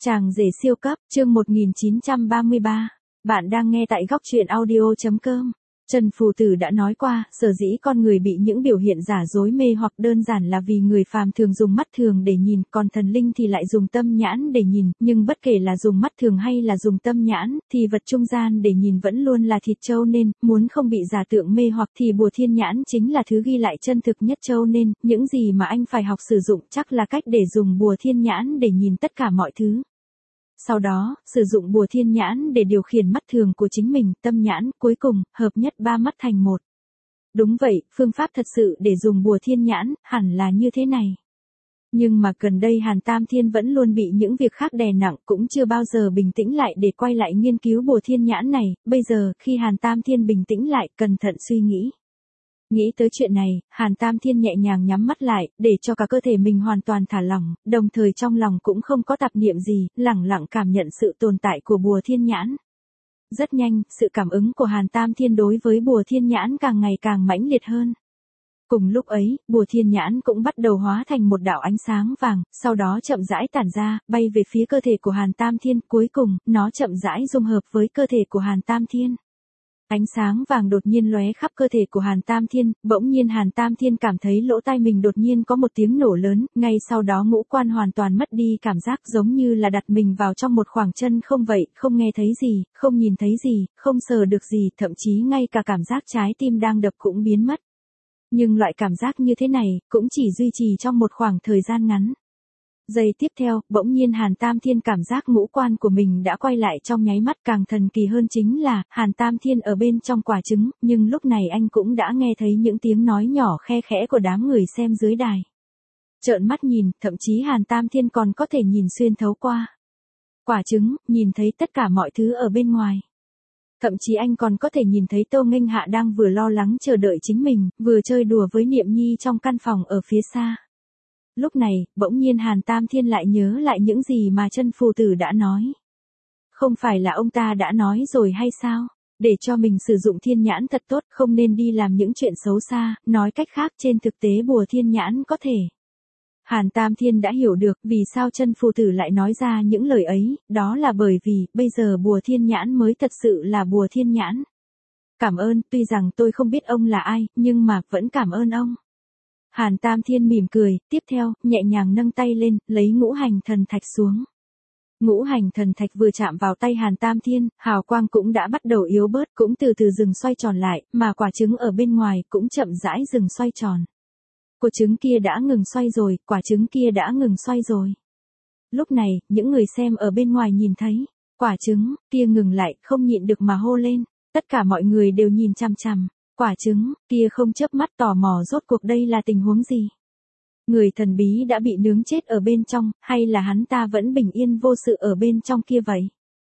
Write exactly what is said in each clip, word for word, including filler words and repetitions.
Chàng rể siêu cấp, chương một nghìn chín trăm ba mươi ba. Bạn đang nghe tại góc truyện audio.com. Trần Phù Tử đã nói qua, sở dĩ con người bị những biểu hiện giả dối mê hoặc đơn giản là vì người phàm thường dùng mắt thường để nhìn, còn thần linh thì lại dùng tâm nhãn để nhìn, nhưng bất kể là dùng mắt thường hay là dùng tâm nhãn, thì vật trung gian để nhìn vẫn luôn là thịt trâu nên, muốn không bị giả tượng mê hoặc thì bùa thiên nhãn chính là thứ ghi lại chân thực nhất trâu nên, những gì mà anh phải học sử dụng chắc là cách để dùng bùa thiên nhãn để nhìn tất cả mọi thứ. Sau đó, sử dụng bùa thiên nhãn để điều khiển mắt thường của chính mình, tâm nhãn, cuối cùng, hợp nhất ba mắt thành một. Đúng vậy, phương pháp thật sự để dùng bùa thiên nhãn, hẳn là như thế này. Nhưng mà gần đây Hàn Tam Thiên vẫn luôn bị những việc khác đè nặng, cũng chưa bao giờ bình tĩnh lại để quay lại nghiên cứu bùa thiên nhãn này, bây giờ, khi Hàn Tam Thiên bình tĩnh lại, cẩn thận suy nghĩ. Nghĩ tới chuyện này, Hàn Tam Thiên nhẹ nhàng nhắm mắt lại, để cho cả cơ thể mình hoàn toàn thả lỏng, đồng thời trong lòng cũng không có tạp niệm gì, lẳng lặng cảm nhận sự tồn tại của bùa thiên nhãn. Rất nhanh, sự cảm ứng của Hàn Tam Thiên đối với bùa thiên nhãn càng ngày càng mãnh liệt hơn. Cùng lúc ấy, bùa thiên nhãn cũng bắt đầu hóa thành một đạo ánh sáng vàng, sau đó chậm rãi tản ra, bay về phía cơ thể của Hàn Tam Thiên, cuối cùng, nó chậm rãi dung hợp với cơ thể của Hàn Tam Thiên. Ánh sáng vàng đột nhiên lóe khắp cơ thể của Hàn Tam Thiên, bỗng nhiên Hàn Tam Thiên cảm thấy lỗ tai mình đột nhiên có một tiếng nổ lớn, ngay sau đó ngũ quan hoàn toàn mất đi cảm giác giống như là đặt mình vào trong một khoảng chân không vậy, không nghe thấy gì, không nhìn thấy gì, không sờ được gì, thậm chí ngay cả cảm giác trái tim đang đập cũng biến mất. Nhưng loại cảm giác như thế này, cũng chỉ duy trì trong một khoảng thời gian ngắn. Giây tiếp theo, bỗng nhiên Hàn Tam Thiên cảm giác ngũ quan của mình đã quay lại trong nháy mắt, càng thần kỳ hơn chính là, Hàn Tam Thiên ở bên trong quả trứng, nhưng lúc này anh cũng đã nghe thấy những tiếng nói nhỏ khe khẽ của đám người xem dưới đài. Trợn mắt nhìn, thậm chí Hàn Tam Thiên còn có thể nhìn xuyên thấu qua quả trứng, nhìn thấy tất cả mọi thứ ở bên ngoài. Thậm chí anh còn có thể nhìn thấy Tô Nghênh Hạ đang vừa lo lắng chờ đợi chính mình, vừa chơi đùa với Niệm Nhi trong căn phòng ở phía xa. Lúc này, bỗng nhiên Hàn Tam Thiên lại nhớ lại những gì mà Trần Phù Tử đã nói. Không phải là ông ta đã nói rồi hay sao? Để cho mình sử dụng thiên nhãn thật tốt, không nên đi làm những chuyện xấu xa, nói cách khác trên thực tế bùa thiên nhãn có thể. Hàn Tam Thiên đã hiểu được vì sao Trần Phù Tử lại nói ra những lời ấy, đó là bởi vì, bây giờ bùa thiên nhãn mới thật sự là bùa thiên nhãn. Cảm ơn, tuy rằng tôi không biết ông là ai, nhưng mà, vẫn cảm ơn ông. Hàn Tam Thiên mỉm cười, tiếp theo, nhẹ nhàng nâng tay lên, lấy ngũ hành thần thạch xuống. Ngũ hành thần thạch vừa chạm vào tay Hàn Tam Thiên, hào quang cũng đã bắt đầu yếu bớt, cũng từ từ dừng xoay tròn lại, mà quả trứng ở bên ngoài cũng chậm rãi dừng xoay tròn. Quả trứng kia đã ngừng xoay rồi, quả trứng kia đã ngừng xoay rồi. Lúc này, những người xem ở bên ngoài nhìn thấy, quả trứng kia ngừng lại, không nhịn được mà hô lên. Tất cả mọi người đều nhìn chằm chằm. Quả trứng kia không chớp mắt tò mò rốt cuộc đây là tình huống gì? Người thần bí đã bị nướng chết ở bên trong, hay là hắn ta vẫn bình yên vô sự ở bên trong kia vậy?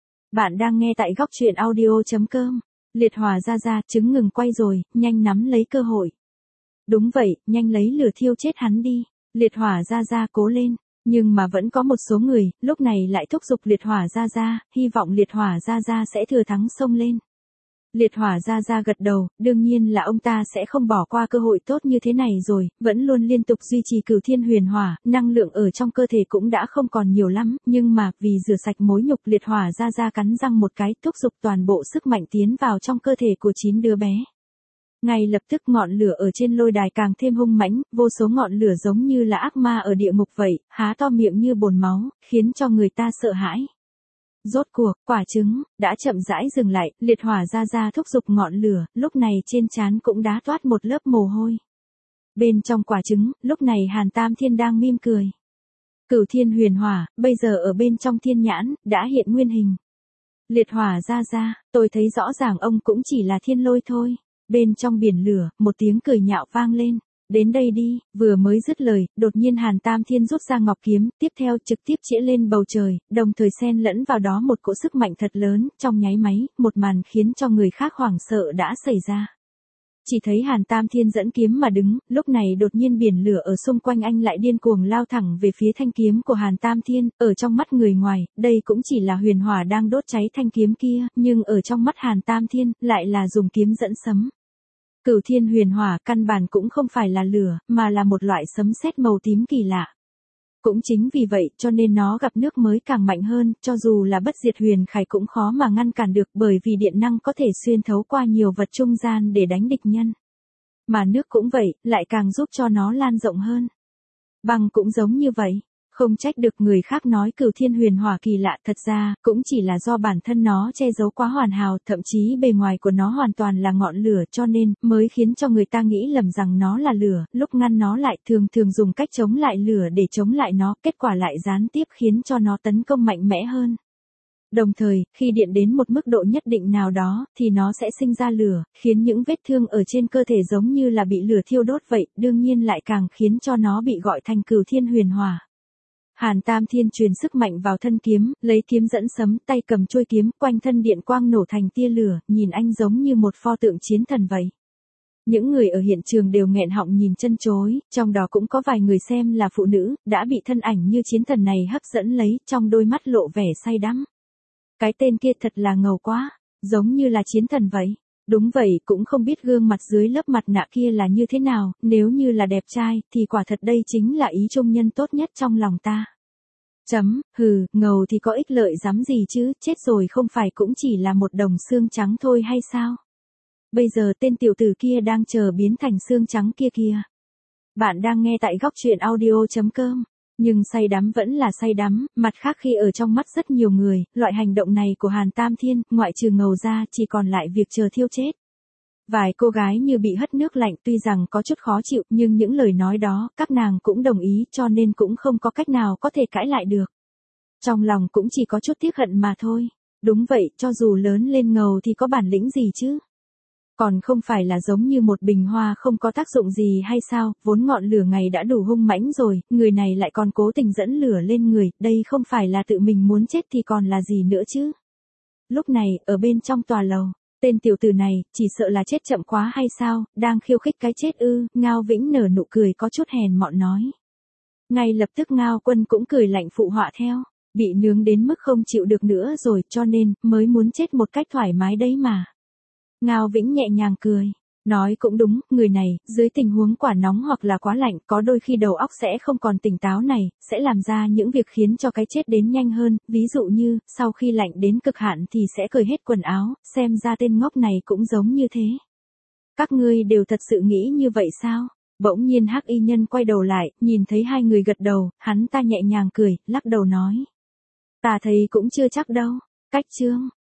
Bạn đang nghe tại góc truyện audio.com. Liệt hỏa ra ra, trứng ngừng quay rồi, nhanh nắm lấy cơ hội. Đúng vậy, nhanh lấy lửa thiêu chết hắn đi. Liệt hỏa ra ra cố lên. Nhưng mà vẫn có một số người, lúc này lại thúc giục liệt hỏa ra ra, hy vọng liệt hỏa ra ra sẽ thừa thắng xông lên. Liệt hỏa ra ra gật đầu, đương nhiên là ông ta sẽ không bỏ qua cơ hội tốt như thế này rồi, vẫn luôn liên tục duy trì cửu thiên huyền hỏa, năng lượng ở trong cơ thể cũng đã không còn nhiều lắm, nhưng mà, vì rửa sạch mối nhục liệt hỏa ra ra cắn răng một cái, thúc giục toàn bộ sức mạnh tiến vào trong cơ thể của chín đứa bé. Ngay lập tức ngọn lửa ở trên lôi đài càng thêm hung mãnh, vô số ngọn lửa giống như là ác ma ở địa ngục vậy, há to miệng như bồn máu, khiến cho người ta sợ hãi. Rốt cuộc, quả trứng đã chậm rãi dừng lại, liệt hỏa ra ra thúc giục ngọn lửa, lúc này trên trán cũng đã toát một lớp mồ hôi. Bên trong quả trứng, lúc này Hàn Tam Thiên đang mỉm cười. Cửu thiên huyền hỏa, bây giờ ở bên trong thiên nhãn, đã hiện nguyên hình. Liệt hỏa ra ra, tôi thấy rõ ràng ông cũng chỉ là thiên lôi thôi. Bên trong biển lửa, một tiếng cười nhạo vang lên. Đến đây đi, vừa mới dứt lời, đột nhiên Hàn Tam Thiên rút ra ngọc kiếm, tiếp theo trực tiếp chĩa lên bầu trời, đồng thời xen lẫn vào đó một cỗ sức mạnh thật lớn, trong nháy máy, một màn khiến cho người khác hoảng sợ đã xảy ra. Chỉ thấy Hàn Tam Thiên dẫn kiếm mà đứng, lúc này đột nhiên biển lửa ở xung quanh anh lại điên cuồng lao thẳng về phía thanh kiếm của Hàn Tam Thiên, ở trong mắt người ngoài, đây cũng chỉ là huyền hỏa đang đốt cháy thanh kiếm kia, nhưng ở trong mắt Hàn Tam Thiên, lại là dùng kiếm dẫn sấm. Cửu thiên huyền hỏa căn bản cũng không phải là lửa, mà là một loại sấm sét màu tím kỳ lạ. Cũng chính vì vậy cho nên nó gặp nước mới càng mạnh hơn, cho dù là bất diệt huyền khải cũng khó mà ngăn cản được bởi vì điện năng có thể xuyên thấu qua nhiều vật trung gian để đánh địch nhân. Mà nước cũng vậy, lại càng giúp cho nó lan rộng hơn. Băng cũng giống như vậy. Không trách được người khác nói cửu thiên huyền hỏa kỳ lạ, thật ra, cũng chỉ là do bản thân nó che giấu quá hoàn hảo, thậm chí bề ngoài của nó hoàn toàn là ngọn lửa cho nên, mới khiến cho người ta nghĩ lầm rằng nó là lửa, lúc ngăn nó lại thường thường dùng cách chống lại lửa để chống lại nó, kết quả lại gián tiếp khiến cho nó tấn công mạnh mẽ hơn. Đồng thời, khi điện đến một mức độ nhất định nào đó, thì nó sẽ sinh ra lửa, khiến những vết thương ở trên cơ thể giống như là bị lửa thiêu đốt vậy, đương nhiên lại càng khiến cho nó bị gọi thành cửu thiên huyền hỏa. Hàn Tam Thiên truyền sức mạnh vào thân kiếm, lấy kiếm dẫn sấm, tay cầm chuôi kiếm, quanh thân điện quang nổ thành tia lửa, nhìn anh giống như một pho tượng chiến thần vậy. Những người ở hiện trường đều nghẹn họng nhìn chân chối, trong đó cũng có vài người xem là phụ nữ, đã bị thân ảnh như chiến thần này hấp dẫn lấy, trong đôi mắt lộ vẻ say đắm. Cái tên kia thật là ngầu quá, giống như là chiến thần vậy. Đúng vậy, cũng không biết gương mặt dưới lớp mặt nạ kia là như thế nào, nếu như là đẹp trai, thì quả thật đây chính là ý trung nhân tốt nhất trong lòng ta. Chấm, hừ, ngầu thì có ích lợi dám gì chứ, chết rồi không phải cũng chỉ là một đồng xương trắng thôi hay sao? Bây giờ tên tiểu tử kia đang chờ biến thành xương trắng kia kìa. Bạn đang nghe tại góc truyện audio chấm com. Nhưng say đắm vẫn là say đắm, mặt khác khi ở trong mắt rất nhiều người, loại hành động này của Hàn Tam Thiên, ngoại trừ ngầu ra, chỉ còn lại việc chờ thiêu chết. Vài cô gái như bị hất nước lạnh tuy rằng có chút khó chịu, nhưng những lời nói đó, các nàng cũng đồng ý cho nên cũng không có cách nào có thể cãi lại được. Trong lòng cũng chỉ có chút tiếc hận mà thôi. Đúng vậy, cho dù lớn lên ngầu thì có bản lĩnh gì chứ? Còn không phải là giống như một bình hoa không có tác dụng gì hay sao, vốn ngọn lửa ngày đã đủ hung mãnh rồi, người này lại còn cố tình dẫn lửa lên người, đây không phải là tự mình muốn chết thì còn là gì nữa chứ. Lúc này, ở bên trong tòa lầu, tên tiểu tử này, chỉ sợ là chết chậm quá hay sao, đang khiêu khích cái chết ư, Ngao Vĩnh nở nụ cười có chút hèn mọn nói. Ngay lập tức Ngao Quân cũng cười lạnh phụ họa theo, bị nướng đến mức không chịu được nữa rồi cho nên, mới muốn chết một cách thoải mái đấy mà. Ngao Vĩnh nhẹ nhàng cười, nói cũng đúng, người này, dưới tình huống quả nóng hoặc là quá lạnh, có đôi khi đầu óc sẽ không còn tỉnh táo này, sẽ làm ra những việc khiến cho cái chết đến nhanh hơn, ví dụ như, sau khi lạnh đến cực hạn thì sẽ cởi hết quần áo, xem ra tên ngốc này cũng giống như thế. Các ngươi đều thật sự nghĩ như vậy sao? Bỗng nhiên Hắc Y Nhân quay đầu lại, nhìn thấy hai người gật đầu, hắn ta nhẹ nhàng cười, lắc đầu nói. Ta thấy cũng chưa chắc đâu, cách chương.